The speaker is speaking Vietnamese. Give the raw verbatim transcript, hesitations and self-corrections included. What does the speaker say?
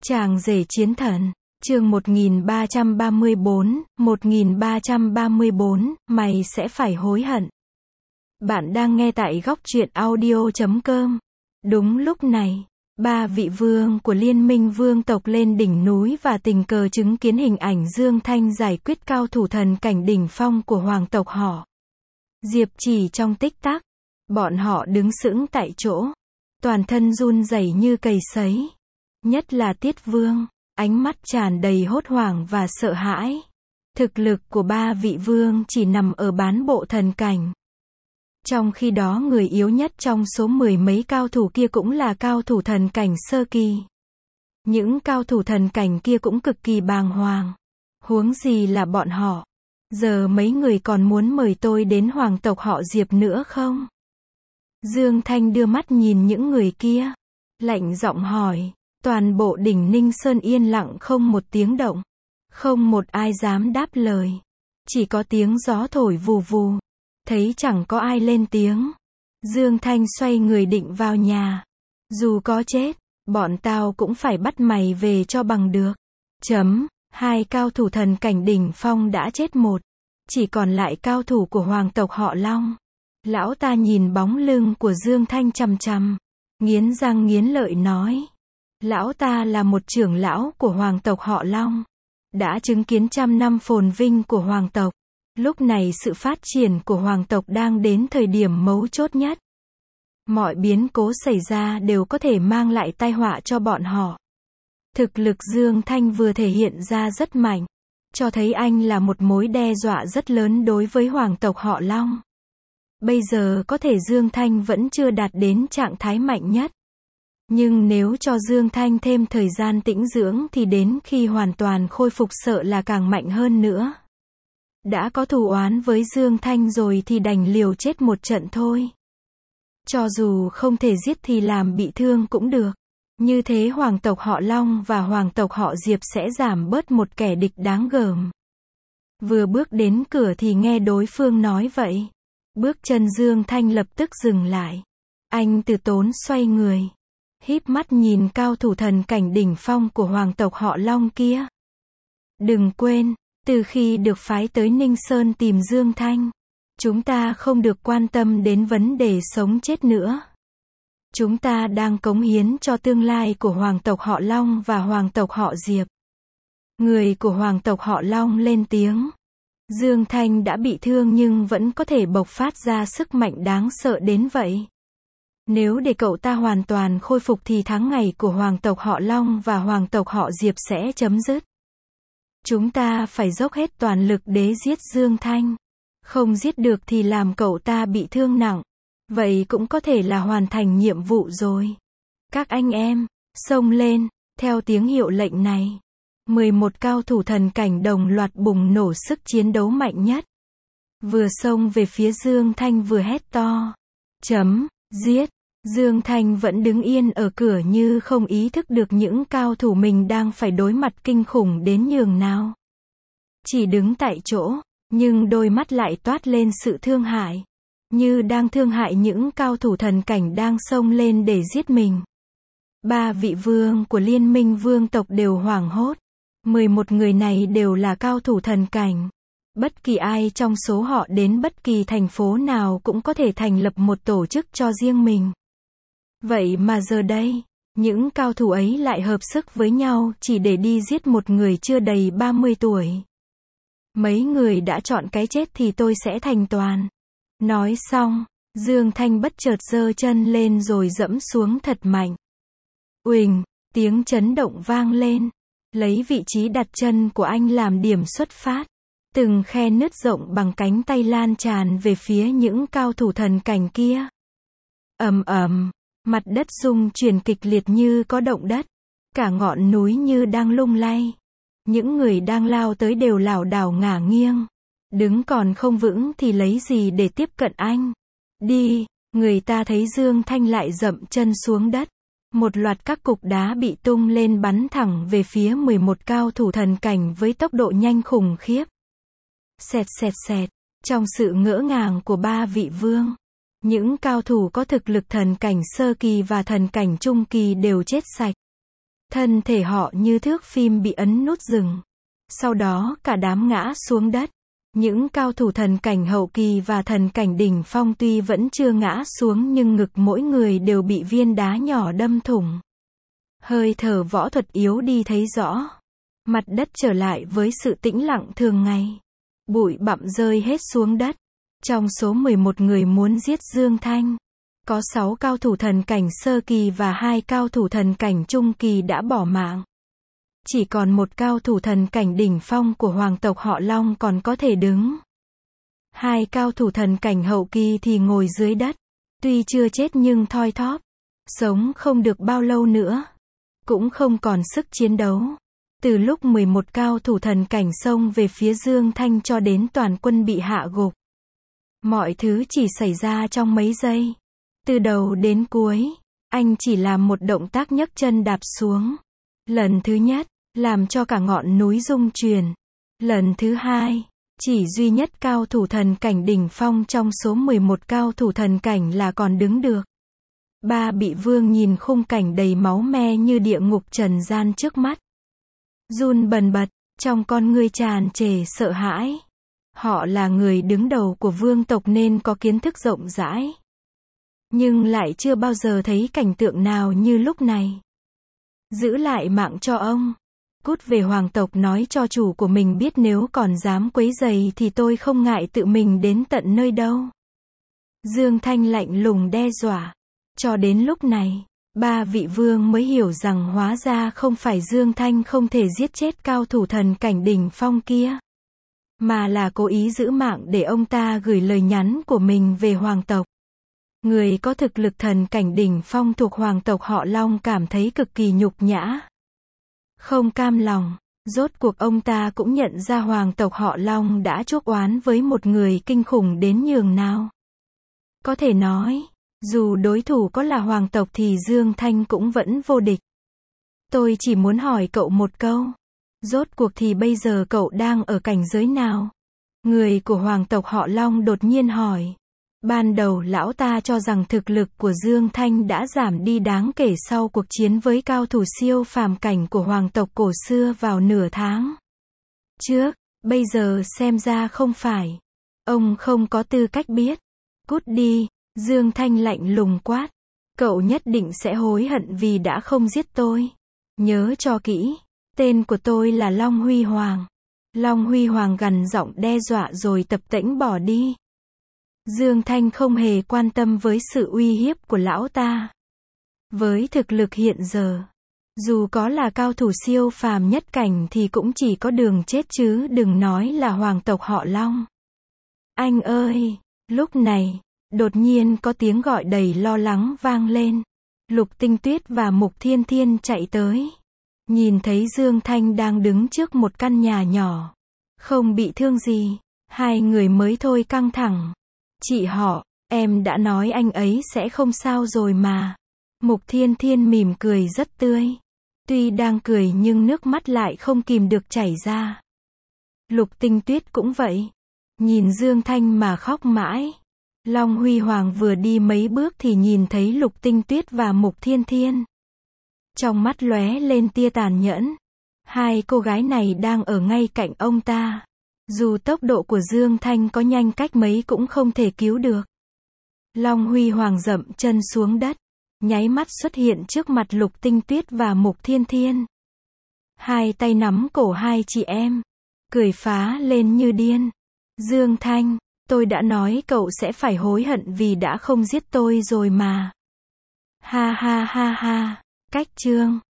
Chàng rể chiến thần, chương một nghìn ba trăm ba mươi bốn, một nghìn ba trăm ba mươi bốn, mày sẽ phải hối hận. Bạn đang nghe tại góc truyện audio chấm com. Đúng lúc này, ba vị vương của liên minh vương tộc lên đỉnh núi và tình cờ chứng kiến hình ảnh Dương Thanh giải quyết cao thủ thần cảnh đỉnh phong của hoàng tộc họ. Diệp chỉ trong tích tắc, bọn họ đứng sững tại chỗ, toàn thân run rẩy như cầy sấy. Nhất là Tiết Vương, ánh mắt tràn đầy hốt hoảng và sợ hãi. Thực lực của ba vị vương chỉ nằm ở bán bộ thần cảnh. Trong khi đó người yếu nhất trong số mười mấy cao thủ kia cũng là cao thủ thần cảnh sơ kỳ. Những cao thủ thần cảnh kia cũng cực kỳ bàng hoàng. Huống gì là bọn họ. Giờ mấy người còn muốn mời tôi đến hoàng tộc họ Diệp nữa không? Dương Thanh đưa mắt nhìn những người kia, lạnh giọng hỏi. Toàn bộ đỉnh Ninh Sơn yên lặng không một tiếng động. Không một ai dám đáp lời. Chỉ có tiếng gió thổi vù vù. Thấy chẳng có ai lên tiếng. Dương Thanh xoay người định vào nhà. Dù có chết, bọn tao cũng phải bắt mày về cho bằng được. Chấm, hai cao thủ thần cảnh đỉnh phong đã chết một. Chỉ còn lại cao thủ của hoàng tộc họ Long. Lão ta nhìn bóng lưng của Dương Thanh chằm chằm. Nghiến răng nghiến lợi nói. Lão ta là một trưởng lão của hoàng tộc họ Long. Đã chứng kiến trăm năm phồn vinh của hoàng tộc. Lúc này sự phát triển của hoàng tộc đang đến thời điểm mấu chốt nhất. Mọi biến cố xảy ra đều có thể mang lại tai họa cho bọn họ. Thực lực Dương Thanh vừa thể hiện ra rất mạnh. Cho thấy anh là một mối đe dọa rất lớn đối với hoàng tộc họ Long. Bây giờ có thể Dương Thanh vẫn chưa đạt đến trạng thái mạnh nhất. Nhưng nếu cho Dương Thanh thêm thời gian tĩnh dưỡng thì đến khi hoàn toàn khôi phục sợ là càng mạnh hơn nữa. Đã có thù oán với Dương Thanh rồi thì đành liều chết một trận thôi. Cho dù không thể giết thì làm bị thương cũng được. Như thế hoàng tộc họ Long và hoàng tộc họ Diệp sẽ giảm bớt một kẻ địch đáng gờm. Vừa bước đến cửa thì nghe đối phương nói vậy. Bước chân Dương Thanh lập tức dừng lại. Anh từ tốn xoay người. Híp mắt nhìn cao thủ thần cảnh đỉnh phong của hoàng tộc họ Long kia. Đừng quên, từ khi được phái tới Ninh Sơn tìm Dương Thanh, chúng ta không được quan tâm đến vấn đề sống chết nữa. Chúng ta đang cống hiến cho tương lai của hoàng tộc họ Long và hoàng tộc họ Diệp. Người của hoàng tộc họ Long lên tiếng. Dương Thanh đã bị thương nhưng vẫn có thể bộc phát ra sức mạnh đáng sợ đến vậy. Nếu để cậu ta hoàn toàn khôi phục thì tháng ngày của hoàng tộc họ Long và hoàng tộc họ Diệp sẽ chấm dứt. Chúng ta phải dốc hết toàn lực để giết Dương Thanh. Không giết được thì làm cậu ta bị thương nặng. Vậy cũng có thể là hoàn thành nhiệm vụ rồi. Các anh em, xông lên, theo tiếng hiệu lệnh này. mười một cao thủ thần cảnh đồng loạt bùng nổ sức chiến đấu mạnh nhất. Vừa xông về phía Dương Thanh vừa hét to. Chấm, giết. Dương Thanh vẫn đứng yên ở cửa như không ý thức được những cao thủ mình đang phải đối mặt kinh khủng đến nhường nào. Chỉ đứng tại chỗ, nhưng đôi mắt lại toát lên sự thương hại. Như đang thương hại những cao thủ thần cảnh đang xông lên để giết mình. Ba vị vương của liên minh vương tộc đều hoảng hốt. mười một người này đều là cao thủ thần cảnh. Bất kỳ ai trong số họ đến bất kỳ thành phố nào cũng có thể thành lập một tổ chức cho riêng mình. Vậy mà giờ đây, những cao thủ ấy lại hợp sức với nhau chỉ để đi giết một người chưa đầy ba mươi tuổi. Mấy người đã chọn cái chết thì tôi sẽ thành toàn. Nói xong, Dương Thanh bất chợt giơ chân lên rồi dẫm xuống thật mạnh. Uỳnh, tiếng chấn động vang lên. Lấy vị trí đặt chân của anh làm điểm xuất phát. Từng khe nứt rộng bằng cánh tay lan tràn về phía những cao thủ thần cảnh kia. Ầm ầm. Mặt đất rung chuyển kịch liệt như có động đất. Cả ngọn núi như đang lung lay. Những người đang lao tới đều lảo đảo ngả nghiêng. Đứng còn không vững thì lấy gì để tiếp cận anh. Đi, người ta thấy Dương Thanh lại dậm chân xuống đất. Một loạt các cục đá bị tung lên bắn thẳng về phía mười một cao thủ thần cảnh với tốc độ nhanh khủng khiếp. Xẹt xẹt xẹt, trong sự ngỡ ngàng của ba vị vương. Những cao thủ có thực lực thần cảnh sơ kỳ và thần cảnh trung kỳ đều chết sạch. Thân thể họ như thước phim bị ấn nút dừng. Sau đó cả đám ngã xuống đất. Những cao thủ thần cảnh hậu kỳ và thần cảnh đỉnh phong tuy vẫn chưa ngã xuống nhưng ngực mỗi người đều bị viên đá nhỏ đâm thủng. Hơi thở võ thuật yếu đi thấy rõ. Mặt đất trở lại với sự tĩnh lặng thường ngày. Bụi bặm rơi hết xuống đất. Trong số mười một người muốn giết Dương Thanh, có sáu cao thủ thần cảnh sơ kỳ và hai cao thủ thần cảnh trung kỳ đã bỏ mạng. Chỉ còn một cao thủ thần cảnh đỉnh phong của hoàng tộc họ Long còn có thể đứng. Hai cao thủ thần cảnh hậu kỳ thì ngồi dưới đất. Tuy chưa chết nhưng thoi thóp. Sống không được bao lâu nữa. Cũng không còn sức chiến đấu. Từ lúc mười một cao thủ thần cảnh xông về phía Dương Thanh cho đến toàn quân bị hạ gục. Mọi thứ chỉ xảy ra trong mấy giây. Từ đầu đến cuối, anh chỉ làm một động tác nhấc chân đạp xuống. Lần thứ nhất, làm cho cả ngọn núi rung chuyển. Lần thứ hai, chỉ duy nhất cao thủ thần cảnh đỉnh phong trong số mười một cao thủ thần cảnh là còn đứng được. Ba Bị Vương nhìn khung cảnh đầy máu me như địa ngục trần gian trước mắt. Run bần bật, trong con ngươi tràn trề sợ hãi. Họ là người đứng đầu của vương tộc nên có kiến thức rộng rãi. Nhưng lại chưa bao giờ thấy cảnh tượng nào như lúc này. Giữ lại mạng cho ông. Cút về hoàng tộc nói cho chủ của mình biết nếu còn dám quấy rầy thì tôi không ngại tự mình đến tận nơi đâu. Dương Thanh lạnh lùng đe dọa. Cho đến lúc này, ba vị vương mới hiểu rằng hóa ra không phải Dương Thanh không thể giết chết cao thủ thần cảnh đỉnh phong kia. Mà là cố ý giữ mạng để ông ta gửi lời nhắn của mình về hoàng tộc. Người có thực lực thần cảnh đỉnh phong thuộc hoàng tộc họ Long cảm thấy cực kỳ nhục nhã. Không cam lòng, rốt cuộc ông ta cũng nhận ra hoàng tộc họ Long đã chuốc oán với một người kinh khủng đến nhường nào. Có thể nói, dù đối thủ có là hoàng tộc thì Dương Thanh cũng vẫn vô địch. Tôi chỉ muốn hỏi cậu một câu. Rốt cuộc thì bây giờ cậu đang ở cảnh giới nào? Người của hoàng tộc họ Long đột nhiên hỏi. Ban đầu lão ta cho rằng thực lực của Dương Thanh đã giảm đi đáng kể sau cuộc chiến với cao thủ siêu phàm cảnh của hoàng tộc cổ xưa vào nửa tháng trước. Bây giờ xem ra không phải. Ông không có tư cách biết. Cút đi, Dương Thanh lạnh lùng quát. Cậu nhất định sẽ hối hận vì đã không giết tôi. Nhớ cho kỹ. Tên của tôi là Long Huy Hoàng. Long Huy Hoàng gằn giọng đe dọa rồi tập tễnh bỏ đi. Dương Thanh không hề quan tâm với sự uy hiếp của lão ta. Với thực lực hiện giờ, dù có là cao thủ siêu phàm nhất cảnh thì cũng chỉ có đường chết chứ đừng nói là hoàng tộc họ Long. Anh ơi! Lúc này, đột nhiên có tiếng gọi đầy lo lắng vang lên. Lục Tinh Tuyết và Mục Thiên Thiên chạy tới. Nhìn thấy Dương Thanh đang đứng trước một căn nhà nhỏ. Không bị thương gì. Hai người mới thôi căng thẳng. Chị họ, em đã nói anh ấy sẽ không sao rồi mà. Mục Thiên Thiên mỉm cười rất tươi. Tuy đang cười nhưng nước mắt lại không kìm được chảy ra. Lục Tinh Tuyết cũng vậy. Nhìn Dương Thanh mà khóc mãi. Long Huy Hoàng vừa đi mấy bước thì nhìn thấy Lục Tinh Tuyết và Mục Thiên Thiên. Trong mắt lóe lên tia tàn nhẫn. Hai cô gái này đang ở ngay cạnh ông ta. Dù tốc độ của Dương Thanh có nhanh cách mấy cũng không thể cứu được. Long Huy Hoàng dậm chân xuống đất. Nháy mắt xuất hiện trước mặt Lục Tinh Tuyết và Mục Thiên Thiên. Hai tay nắm cổ hai chị em. Cười phá lên như điên. Dương Thanh, tôi đã nói cậu sẽ phải hối hận vì đã không giết tôi rồi mà. Ha ha ha ha. Cách chương